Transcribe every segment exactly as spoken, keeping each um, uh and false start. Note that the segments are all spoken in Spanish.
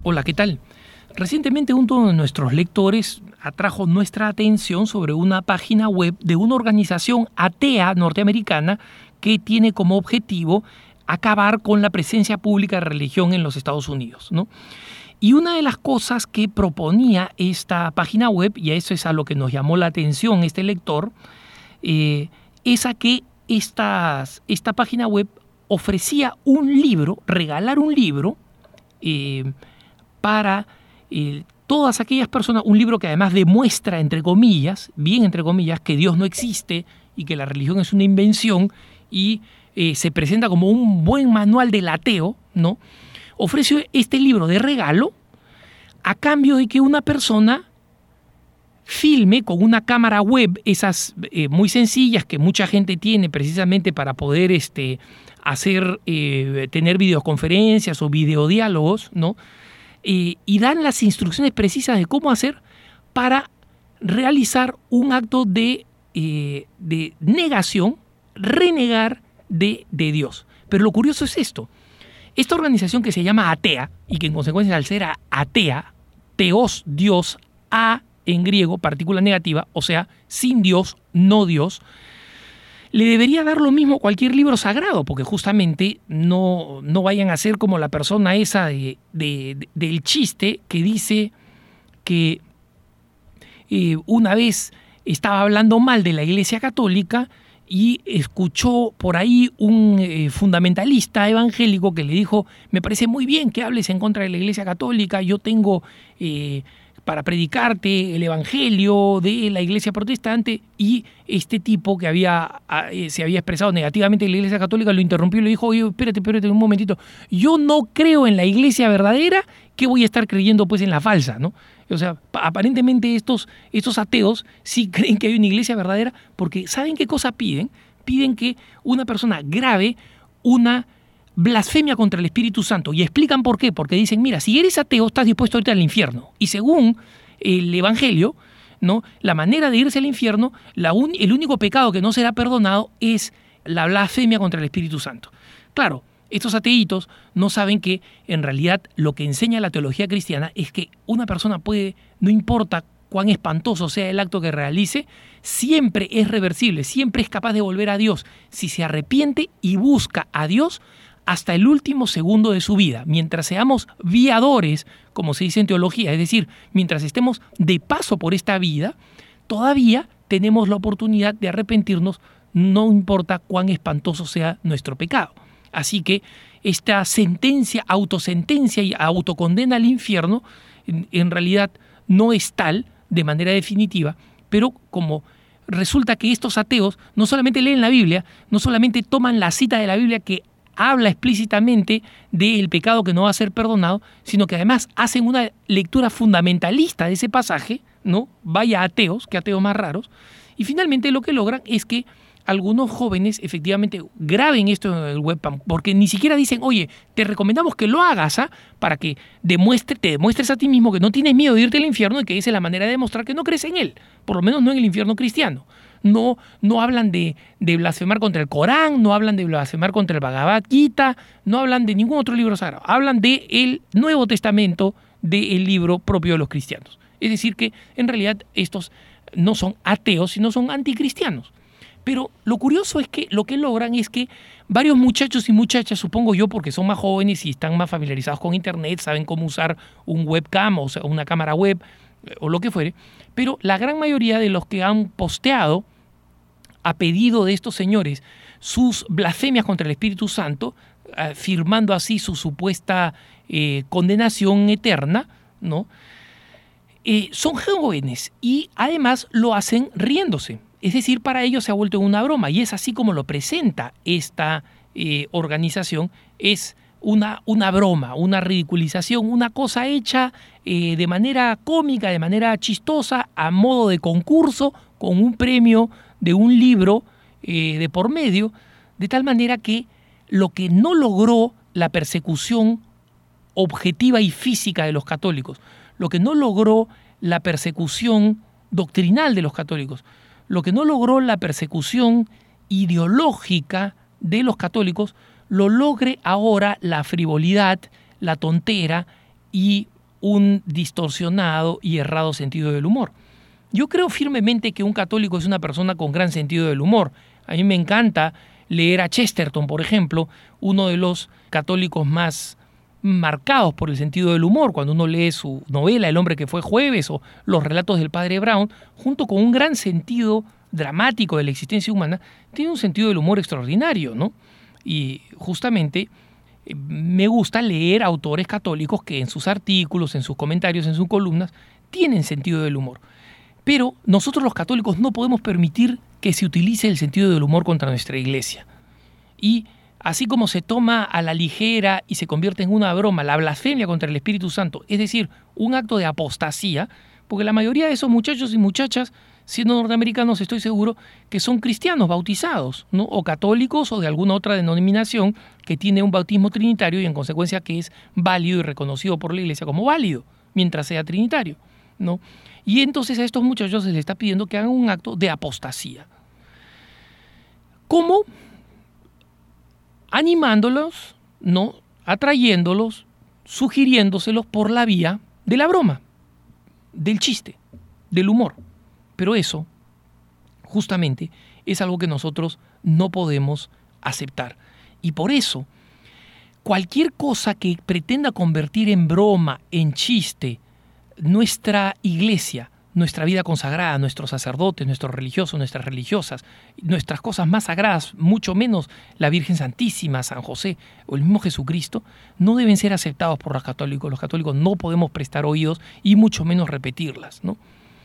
Hola, ¿qué tal? Recientemente uno de nuestros lectores atrajo nuestra atención sobre una página web de una organización atea norteamericana que tiene como objetivo acabar con la presencia pública de religión en los Estados Unidos, ¿no? Y una de las cosas que proponía esta página web, y a eso es a lo que nos llamó la atención este lector, eh, es a que estas, esta página web ofrecía un libro, regalar un libro eh, para eh, todas aquellas personas, un libro que además demuestra, entre comillas, bien entre comillas, que Dios no existe y que la religión es una invención y eh, se presenta como un buen manual del ateo, ¿no? Ofreció este libro de regalo a cambio de que una persona filme con una cámara web, esas eh, muy sencillas que mucha gente tiene precisamente para poder este, hacer, eh, tener videoconferencias o videodiálogos, ¿no? Eh, y dan las instrucciones precisas de cómo hacer para realizar un acto de, eh, de negación, renegar de, de Dios. Pero lo curioso es esto. Esta organización que se llama atea, y que en consecuencia al ser atea, teos, Dios, a en griego, partícula negativa, o sea, sin Dios, no Dios, le debería dar lo mismo cualquier libro sagrado, porque justamente no, no vayan a ser como la persona esa de, de, de, del chiste que dice que eh, una vez estaba hablando mal de la Iglesia Católica y escuchó por ahí un eh, fundamentalista evangélico que le dijo: me parece muy bien que hables en contra de la Iglesia Católica, yo tengo eh, para predicarte el evangelio de la Iglesia Protestante. Y este tipo que había eh, se había expresado negativamente de la Iglesia Católica lo interrumpió y le dijo: oye, espérate, espérate un momentito, yo no creo en la Iglesia verdadera, ¿qué voy a estar creyendo pues en la falsa, no? O sea, aparentemente estos, estos ateos sí creen que hay una iglesia verdadera porque ¿saben qué cosa piden? Piden que una persona grave una blasfemia contra el Espíritu Santo. Y explican por qué. Porque dicen, mira, si eres ateo estás dispuesto a irte al infierno. Y según el Evangelio, ¿no?, la manera de irse al infierno, la un, el único pecado que no será perdonado es la blasfemia contra el Espíritu Santo. Claro, estos ateitos no saben que en realidad lo que enseña la teología cristiana es que una persona puede, no importa cuán espantoso sea el acto que realice, siempre es reversible, siempre es capaz de volver a Dios si se arrepiente y busca a Dios hasta el último segundo de su vida. Mientras seamos viadores, como se dice en teología, es decir, mientras estemos de paso por esta vida, todavía tenemos la oportunidad de arrepentirnos, no importa cuán espantoso sea nuestro pecado. Así que esta sentencia, autosentencia y autocondena al infierno, en, en realidad no es tal de manera definitiva, pero como resulta que estos ateos no solamente leen la Biblia, no solamente toman la cita de la Biblia que habla explícitamente del pecado que no va a ser perdonado, sino que además hacen una lectura fundamentalista de ese pasaje, ¿no? Vaya ateos, que ateos más raros, y finalmente lo que logran es que algunos jóvenes efectivamente graben esto en el webcam, porque ni siquiera dicen, oye, te recomendamos que lo hagas, ¿ah?, para que demuestre, te demuestres a ti mismo que no tienes miedo de irte al infierno y que esa es la manera de demostrar que no crees en él, por lo menos no en el infierno cristiano. No, no hablan de, de blasfemar contra el Corán, no hablan de blasfemar contra el Bhagavad Gita, no hablan de ningún otro libro sagrado, hablan del Nuevo Testamento, del libro propio de los cristianos. Es decir que en realidad estos no son ateos, sino son anticristianos. Pero lo curioso es que lo que logran es que varios muchachos y muchachas, supongo yo, porque son más jóvenes y están más familiarizados con internet, saben cómo usar un webcam o sea, una cámara web o lo que fuere, pero la gran mayoría de los que han posteado a pedido de estos señores sus blasfemias contra el Espíritu Santo, eh, firmando así su supuesta eh, condenación eterna, ¿no?, eh, son jóvenes y además lo hacen riéndose. Es decir, para ellos se ha vuelto una broma y es así como lo presenta esta eh, organización. Es una, una broma, una ridiculización, una cosa hecha eh, de manera cómica, de manera chistosa, a modo de concurso, con un premio de un libro eh, de por medio, de tal manera que lo que no logró la persecución objetiva y física de los católicos, lo que no logró la persecución doctrinal de los católicos, lo que no logró la persecución ideológica de los católicos, lo logre ahora la frivolidad, la tontera y un distorsionado y errado sentido del humor. Yo creo firmemente que un católico es una persona con gran sentido del humor. A mí me encanta leer a Chesterton, por ejemplo, uno de los católicos más marcados por el sentido del humor. Cuando uno lee su novela El hombre que fue jueves o los relatos del padre Brown, junto con un gran sentido dramático de la existencia humana, tiene un sentido del humor extraordinario, ¿no? Y justamente eh, me gusta leer autores católicos que en sus artículos, en sus comentarios, en sus columnas, tienen sentido del humor. Pero nosotros los católicos no podemos permitir que se utilice el sentido del humor contra nuestra iglesia. Y así como se toma a la ligera y se convierte en una broma la blasfemia contra el Espíritu Santo, es decir, un acto de apostasía, porque la mayoría de esos muchachos y muchachas, siendo norteamericanos, estoy seguro que son cristianos bautizados, ¿no? O católicos o de alguna otra denominación que tiene un bautismo trinitario y en consecuencia que es válido y reconocido por la iglesia como válido, mientras sea trinitario, ¿no? Y entonces a estos muchachos se les está pidiendo que hagan un acto de apostasía. ¿Cómo? Animándolos, ¿no? Atrayéndolos, sugiriéndoselos por la vía de la broma, del chiste, del humor. Pero eso, justamente, es algo que nosotros no podemos aceptar. Y por eso, cualquier cosa que pretenda convertir en broma, en chiste, nuestra iglesia, nuestra vida consagrada, nuestros sacerdotes, nuestros religiosos, nuestras religiosas, nuestras cosas más sagradas, mucho menos la Virgen Santísima, San José o el mismo Jesucristo, no deben ser aceptados por los católicos. Los católicos no podemos prestar oídos y mucho menos repetirlas, ¿no?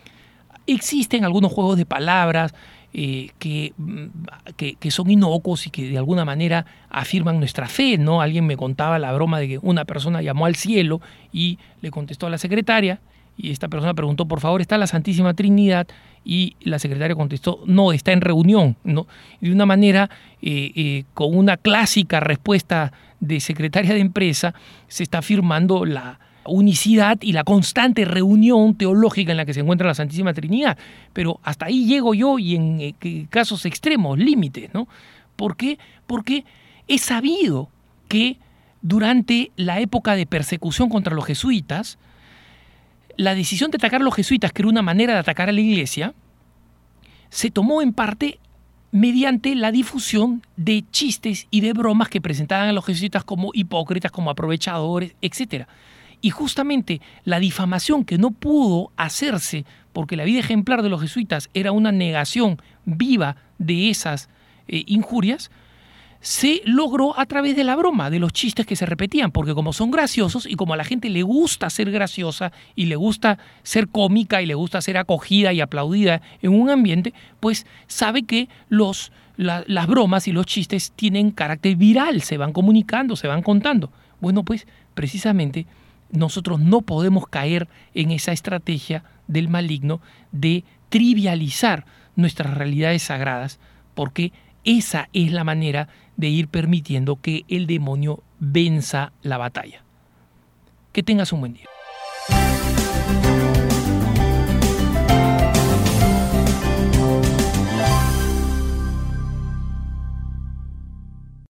Existen algunos juegos de palabras eh, que, que, que son inocuos y que de alguna manera afirman nuestra fe, ¿no? Alguien me contaba la broma de que una persona llamó al cielo y le contestó a la secretaria y esta persona preguntó, por favor, ¿está la Santísima Trinidad? Y la secretaria contestó, no, está en reunión, ¿no? Y de una manera, eh, eh, con una clásica respuesta de secretaria de empresa, se está afirmando la unicidad y la constante reunión teológica en la que se encuentra la Santísima Trinidad. Pero hasta ahí llego yo y en eh, casos extremos, límites, ¿no? ¿Por qué? Porque es sabido que durante la época de persecución contra los jesuitas, la decisión de atacar a los jesuitas, que era una manera de atacar a la iglesia, se tomó en parte mediante la difusión de chistes y de bromas que presentaban a los jesuitas como hipócritas, como aprovechadores, etcétera. Y justamente la difamación que no pudo hacerse, porque la vida ejemplar de los jesuitas era una negación viva de esas eh, injurias, se logró a través de la broma, de los chistes que se repetían, porque como son graciosos y como a la gente le gusta ser graciosa y le gusta ser cómica y le gusta ser acogida y aplaudida en un ambiente, pues sabe que los, la, las bromas y los chistes tienen carácter viral, se van comunicando, se van contando. Bueno, pues precisamente nosotros no podemos caer en esa estrategia del maligno de trivializar nuestras realidades sagradas, porque esa es la manera de ir permitiendo que el demonio venza la batalla. Que tengas un buen día.